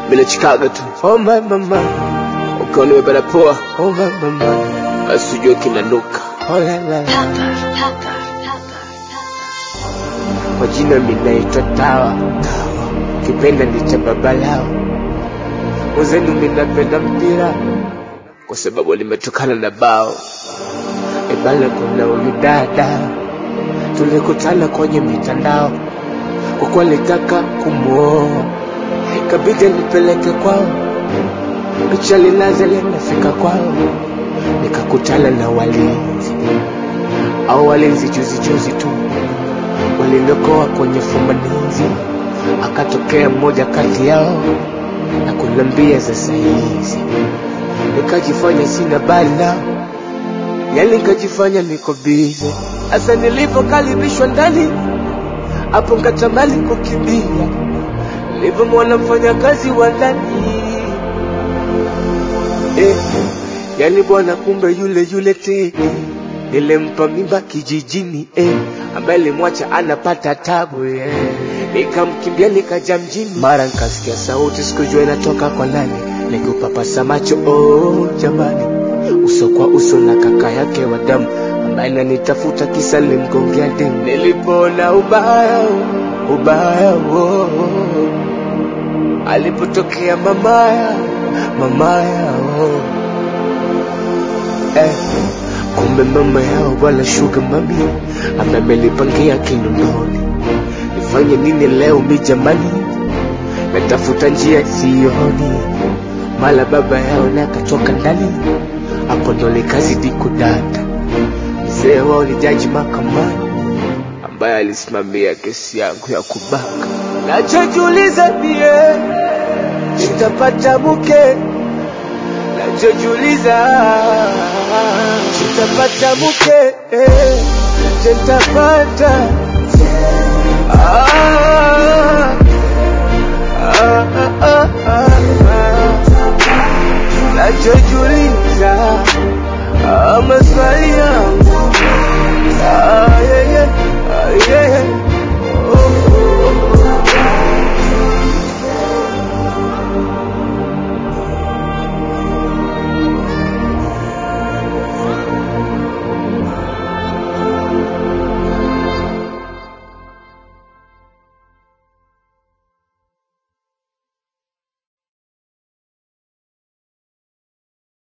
Bila Chicago tu. Oh my mama, ukiwa nimebada poa. Oh my mama, basi ujue kinanuka. Oh la la. Kwa jina mimi naitwa Tawa, kipenda nicha baba lao. Wazenu mimi napenda mpira kwa sababu limetokana na bao. Ebala kuna huyu dada tulikutana kwenye mitandao, kwa kuwa nilitaka kumuoa ikabidi nipeleke kwao. Picha linaza linafika kwao, nikakutana na walinzi. Au walinzi juzi tu walinokoa kwenye fumanizi. Akatokea mmoja kati yao na kunambia za saizi. Nikajifanya sina bali nao, yani nikajifanya niko busy. Asa nilipokaribishwa ndani, hapo nikatamani kukimbia. Nilipomwona mfanyakazi wa ndani, yani bwana kumbe yule teke nilimpa mimba kijijini, ambaye nilimwacha anapata tabu. Nikamkimbia nikaja mjini, mara nikasikia sauti sikujua inatoka kwa nani. Nikupapasa macho, oh jamani, uso kwa uso na kaka yake wa damu ambaye ananitafuta kisa nilimgongea demu. Nilipoona ubaya oh. Alipotokea mamaya oh. Kumbe mama yao wala sugar mami amemelipangia Kinondoni. Nifanye nini leo mi jamani, natafuta njia sioni. Mala baba yao na katoka ndani, hapo ndo nikazidi kudata. Mzee wao ni jaji mahakamani ambaye alisimamia kesi yangu ya kubaka. Nachojiuliza mie, nitapata mke? Nachojiuliza, nitapata mke? Nitapata